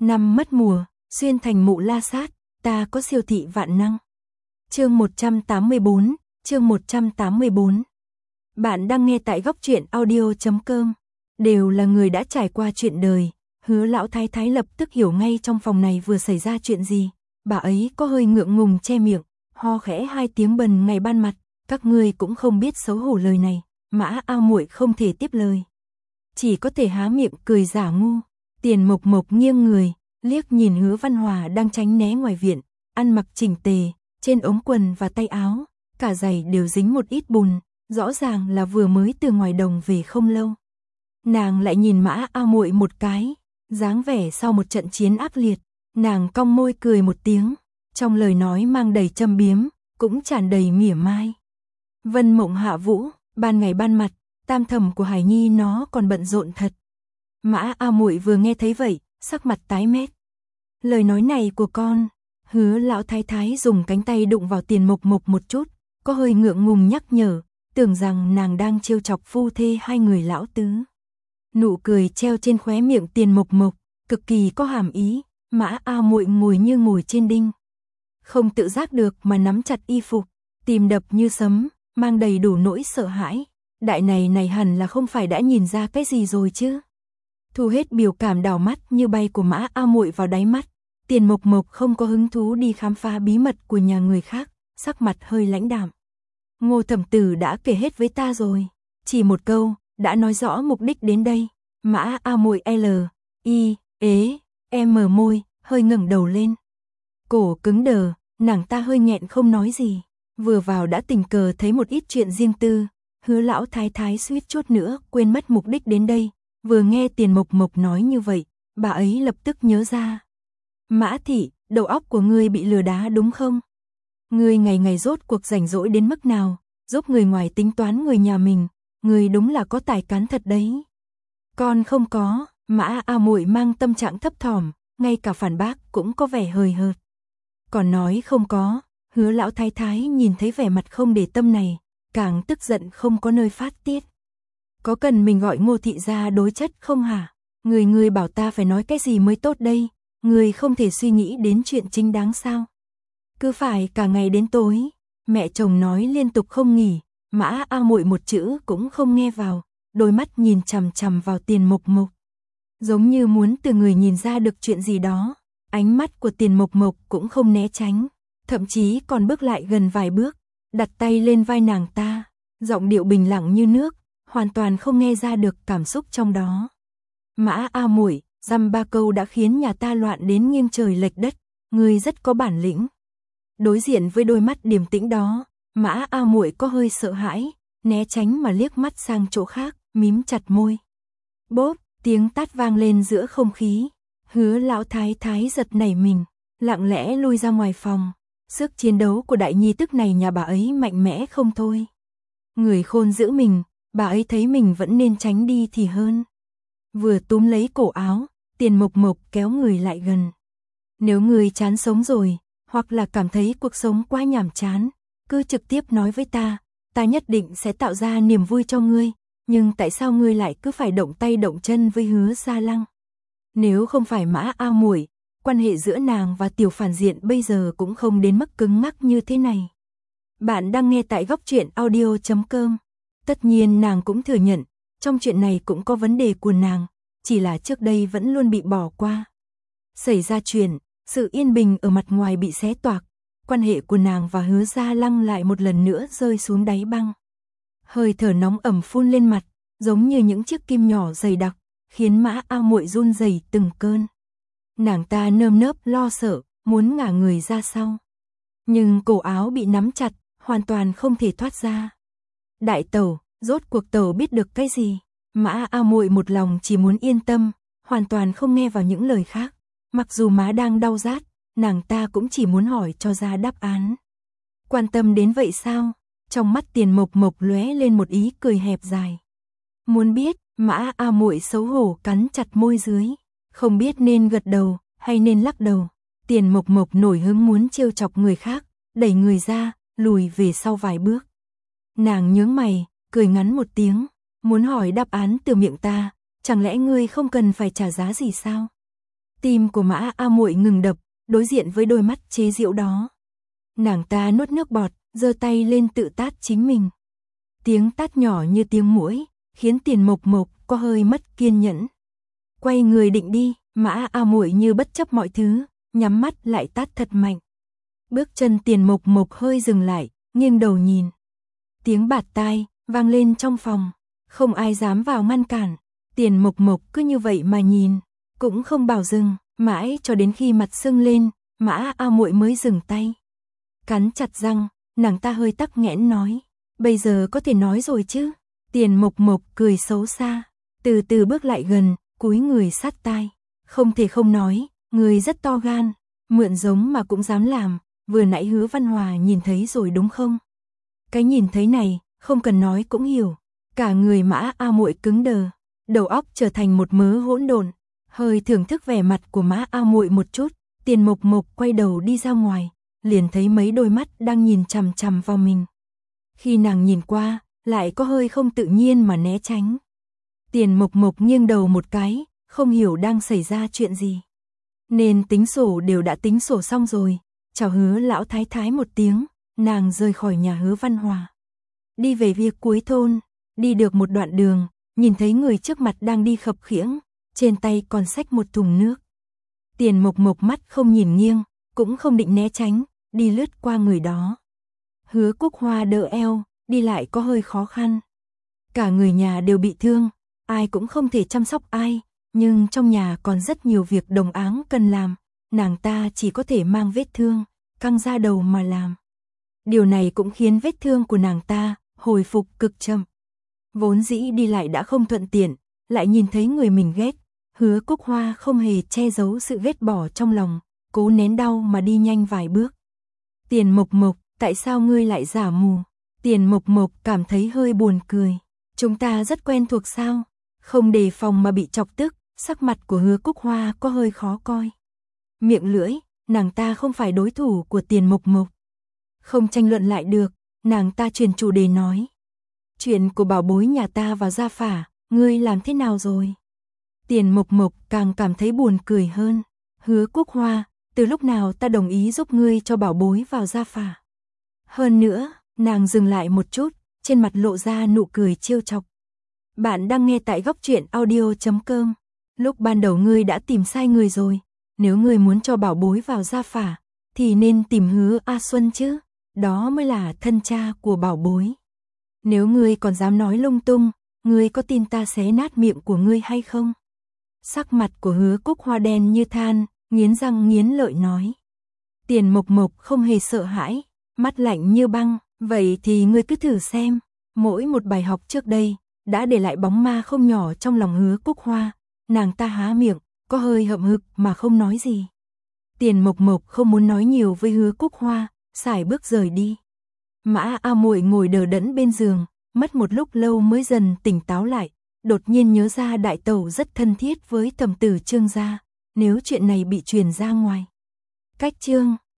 Năm mất mùa, xuyên thành mụ la sát, ta có siêu thị vạn năng. Chương 184, chương 184. Bạn đang nghe tại góc truyện audio.com. Đều là người đã trải qua chuyện đời, Hứa lão thái thái lập tức hiểu ngay trong phòng này vừa xảy ra chuyện gì. Bà ấy có hơi ngượng ngùng che miệng, ho khẽ hai tiếng bần ngày ban mặt, các ngươi cũng không biết xấu hổ lời này. Mã Ao Muội không thể tiếp lời, chỉ có thể há miệng cười giả ngu. Tiền Mộc Mộc nghiêng người, liếc nhìn Hứa Văn Hòa đang tránh né ngoài viện, ăn mặc chỉnh tề, trên ống quần và tay áo, cả giày đều dính một ít bùn, rõ ràng là vừa mới từ ngoài đồng về không lâu. Nàng lại nhìn Mã Ao Muội một cái, dáng vẻ sau một trận chiến ác liệt, nàng cong môi cười một tiếng, trong lời nói mang đầy châm biếm, cũng tràn đầy mỉa mai. Vân Mộng Hạ Vũ, ban ngày ban mặt, tam thẩm của Hải Nhi nó còn bận rộn thật. Mã Ao Muội vừa nghe thấy vậy, sắc mặt tái mét. Lời nói này của con, Hứa lão thái thái dùng cánh tay đụng vào Tiền Mộc Mộc một chút, có hơi ngượng ngùng nhắc nhở, tưởng rằng nàng đang trêu chọc phu thê hai người lão tứ. Nụ cười treo trên khóe miệng Tiền Mộc Mộc, cực kỳ có hàm ý. Mã Ao Muội ngồi như ngồi trên đinh, không tự giác được mà nắm chặt y phục, tim đập như sấm, mang đầy đủ nỗi sợ hãi. Đại này hẳn là không phải đã nhìn ra cái gì rồi chứ. Thu hết biểu cảm đảo mắt như bay của Mã Ao Muội vào đáy mắt, Tiền Mộc Mộc không có hứng thú đi khám phá bí mật của nhà người khác, sắc mặt hơi lãnh đạm. Ngô thẩm tử đã kể hết với ta rồi, chỉ một câu, đã nói rõ mục đích đến đây. Mã Ao Muội mở môi, hơi ngẩng đầu lên. Cổ cứng đờ, nàng ta hơi nghẹn không nói gì, vừa vào đã tình cờ thấy một ít chuyện riêng tư. Hứa lão thái thái suýt chút nữa quên mất mục đích đến đây, vừa nghe Tiền Mộc Mộc nói như vậy, bà ấy lập tức nhớ ra. Mã thị, đầu óc của ngươi bị lừa đá đúng không? Ngươi ngày ngày rốt cuộc rảnh rỗi đến mức nào, giúp người ngoài tính toán người nhà mình, ngươi đúng là có tài cán thật đấy. Con không có. Mã Ao Muội mang tâm trạng thấp thỏm, ngay cả phản bác cũng có vẻ hời hợt. Còn nói không có, Hứa lão thái thái nhìn thấy vẻ mặt không để tâm này, càng tức giận không có nơi phát tiết. Có cần mình gọi Ngô thị ra đối chất không hả? Người bảo ta phải nói cái gì mới tốt đây? Người không thể suy nghĩ đến chuyện chính đáng sao? Cứ phải cả ngày đến tối, mẹ chồng nói liên tục không nghỉ, Mã Ao Muội một chữ cũng không nghe vào, đôi mắt nhìn chằm chằm vào Tiền Mộc Mộc, giống như muốn từ người nhìn ra được chuyện gì đó. Ánh mắt của Tiền Mộc Mộc cũng không né tránh, thậm chí còn bước lại gần vài bước, đặt tay lên vai nàng ta, giọng điệu bình lặng như nước, hoàn toàn không nghe ra được cảm xúc trong đó. Mã Ao Muội, dăm ba câu đã khiến nhà ta loạn đến nghiêng trời lệch đất, ngươi rất có bản lĩnh. Đối diện với đôi mắt điềm tĩnh đó, Mã Ao Muội có hơi sợ hãi, né tránh mà liếc mắt sang chỗ khác, mím chặt môi. Bốp, tiếng tát vang lên giữa không khí. Hứa lão thái thái giật nảy mình, lặng lẽ lui ra ngoài phòng. Sức chiến đấu của đại nhi tức này nhà bà ấy mạnh mẽ không thôi. Người khôn giữ mình, bà ấy thấy mình vẫn nên tránh đi thì hơn. Vừa túm lấy cổ áo, Tiền Mộc Mộc kéo người lại gần. Nếu người chán sống rồi, hoặc là cảm thấy cuộc sống quá nhàm chán, cứ trực tiếp nói với ta nhất định sẽ tạo ra niềm vui cho ngươi. Nhưng tại sao ngươi lại cứ phải động tay động chân với Hứa Gia Lăng? Nếu không phải Mã Ao Muội, quan hệ giữa nàng và Tiểu Phản Diện bây giờ cũng không đến mức cứng ngắc như thế này. Bạn đang nghe tại góc truyện audio.com. Tất nhiên nàng cũng thừa nhận, trong chuyện này cũng có vấn đề của nàng, chỉ là trước đây vẫn luôn bị bỏ qua. Xảy ra chuyện, sự yên bình ở mặt ngoài bị xé toạc, quan hệ của nàng và Hứa Gia Lăng lại một lần nữa rơi xuống đáy băng. Hơi thở nóng ẩm phun lên mặt, giống như những chiếc kim nhỏ dày đặc, khiến Mã Ao Muội run rẩy từng cơn. Nàng ta nơm nớp lo sợ, muốn ngả người ra sau. Nhưng cổ áo bị nắm chặt, hoàn toàn không thể thoát ra. Đại tẩu, rốt cuộc tẩu biết được cái gì? Mã Ao Muội một lòng chỉ muốn yên tâm, hoàn toàn không nghe vào những lời khác. Mặc dù má đang đau rát, nàng ta cũng chỉ muốn hỏi cho ra đáp án. Quan tâm đến vậy sao? Trong mắt Tiền Mộc Mộc lóe lên một ý cười hẹp dài. Muốn biết, Mã Ao Muội xấu hổ cắn chặt môi dưới, không biết nên gật đầu hay nên lắc đầu. Tiền Mộc Mộc nổi hứng muốn trêu chọc người khác, đẩy người ra, lùi về sau vài bước. Nàng nhướng mày, cười ngắn một tiếng, muốn hỏi đáp án từ miệng ta, chẳng lẽ ngươi không cần phải trả giá gì sao? Tim của Mã A Muội ngừng đập, đối diện với đôi mắt chế giễu đó. Nàng ta nuốt nước bọt, giơ tay lên tự tát chính mình. Tiếng tát nhỏ như tiếng muỗi, khiến Tiền Mộc Mộc có hơi mất kiên nhẫn. Quay người định đi, Mã A Muội như bất chấp mọi thứ, nhắm mắt lại tát thật mạnh. Bước chân Tiền Mộc Mộc hơi dừng lại, nghiêng đầu nhìn. Tiếng bạt tai vang lên trong phòng, không ai dám vào ngăn cản. Tiền Mộc Mộc cứ như vậy mà nhìn, cũng không bảo dừng, mãi cho đến khi mặt sưng lên, Mã A Muội mới dừng tay. Cắn chặt răng, nàng ta hơi tắc nghẽn nói, bây giờ có thể nói rồi chứ? Tiền Mộc Mộc cười xấu xa, từ từ bước lại gần, cúi người sát tai. Không thể không nói, người rất to gan, mượn giống mà cũng dám làm, vừa nãy Hứa Văn Hòa nhìn thấy rồi đúng không? Cái nhìn thấy này, không cần nói cũng hiểu. Cả người Mã A Muội cứng đờ, đầu óc trở thành một mớ hỗn độn. Hơi thưởng thức vẻ mặt của Mã A Muội một chút, Tiền Mộc Mộc quay đầu đi ra ngoài, liền thấy mấy đôi mắt đang nhìn chằm chằm vào mình. Khi nàng nhìn qua, lại có hơi không tự nhiên mà né tránh. Tiền Mộc Mộc nghiêng đầu một cái, không hiểu đang xảy ra chuyện gì. Nên tính sổ đều đã tính sổ xong rồi, chào Hứa lão thái thái một tiếng, nàng rời khỏi nhà Hứa Văn Hòa. Đi về phía cuối thôn, đi được một đoạn đường, nhìn thấy người trước mặt đang đi khập khiễng, trên tay còn xách một thùng nước. Tiền Mộc Mộc mắt không nhìn nghiêng, cũng không định né tránh, đi lướt qua người đó. Hứa Cúc Hoa đỡ eo, đi lại có hơi khó khăn. Cả người nhà đều bị thương, ai cũng không thể chăm sóc ai, nhưng trong nhà còn rất nhiều việc đồng áng cần làm, nàng ta chỉ có thể mang vết thương, căng ra đầu mà làm. Điều này cũng khiến vết thương của nàng ta hồi phục cực chậm. Vốn dĩ đi lại đã không thuận tiện, lại nhìn thấy người mình ghét, Hứa Cúc Hoa không hề che giấu sự ghét bỏ trong lòng, cố nén đau mà đi nhanh vài bước. Tiền Mộc Mộc, tại sao ngươi lại giả mù? Tiền Mộc Mộc cảm thấy hơi buồn cười. Chúng ta rất quen thuộc sao? Không đề phòng mà bị chọc tức, sắc mặt của Hứa Cúc Hoa có hơi khó coi. Miệng lưỡi, nàng ta không phải đối thủ của Tiền Mộc Mộc. Không tranh luận lại được, nàng ta chuyển chủ đề nói. Chuyện của bảo bối nhà ta vào gia phả, ngươi làm thế nào rồi? Tiền Mộc Mộc càng cảm thấy buồn cười hơn. Hứa Cúc Hoa, từ lúc nào ta đồng ý giúp ngươi cho bảo bối vào gia phả? Hơn nữa, nàng dừng lại một chút, trên mặt lộ ra nụ cười trêu chọc. Bạn đang nghe tại Góc Truyện Audio.com. Lúc ban đầu ngươi đã tìm sai người rồi, nếu ngươi muốn cho bảo bối vào gia phả, thì nên tìm Hứa A Xuân chứ, đó mới là thân cha của bảo bối. Nếu ngươi còn dám nói lung tung, ngươi có tin ta xé nát miệng của ngươi hay không? Sắc mặt của Hứa Cúc Hoa đen như than, nghiến răng nghiến lợi nói. Tiền Mộc Mộc không hề sợ hãi, mắt lạnh như băng, vậy thì ngươi cứ thử xem. Mỗi một bài học trước đây, đã để lại bóng ma không nhỏ trong lòng Hứa Cúc Hoa, nàng ta há miệng, có hơi hậm hực mà không nói gì. Tiền Mộc Mộc không muốn nói nhiều với Hứa Cúc Hoa, sải bước rời đi. Mã A Muội ngồi đờ đẫn bên giường, mất một lúc lâu mới dần tỉnh táo lại, đột nhiên nhớ ra đại tẩu rất thân thiết với thẩm tử Trương gia, nếu chuyện này bị truyền ra ngoài. Cách Trương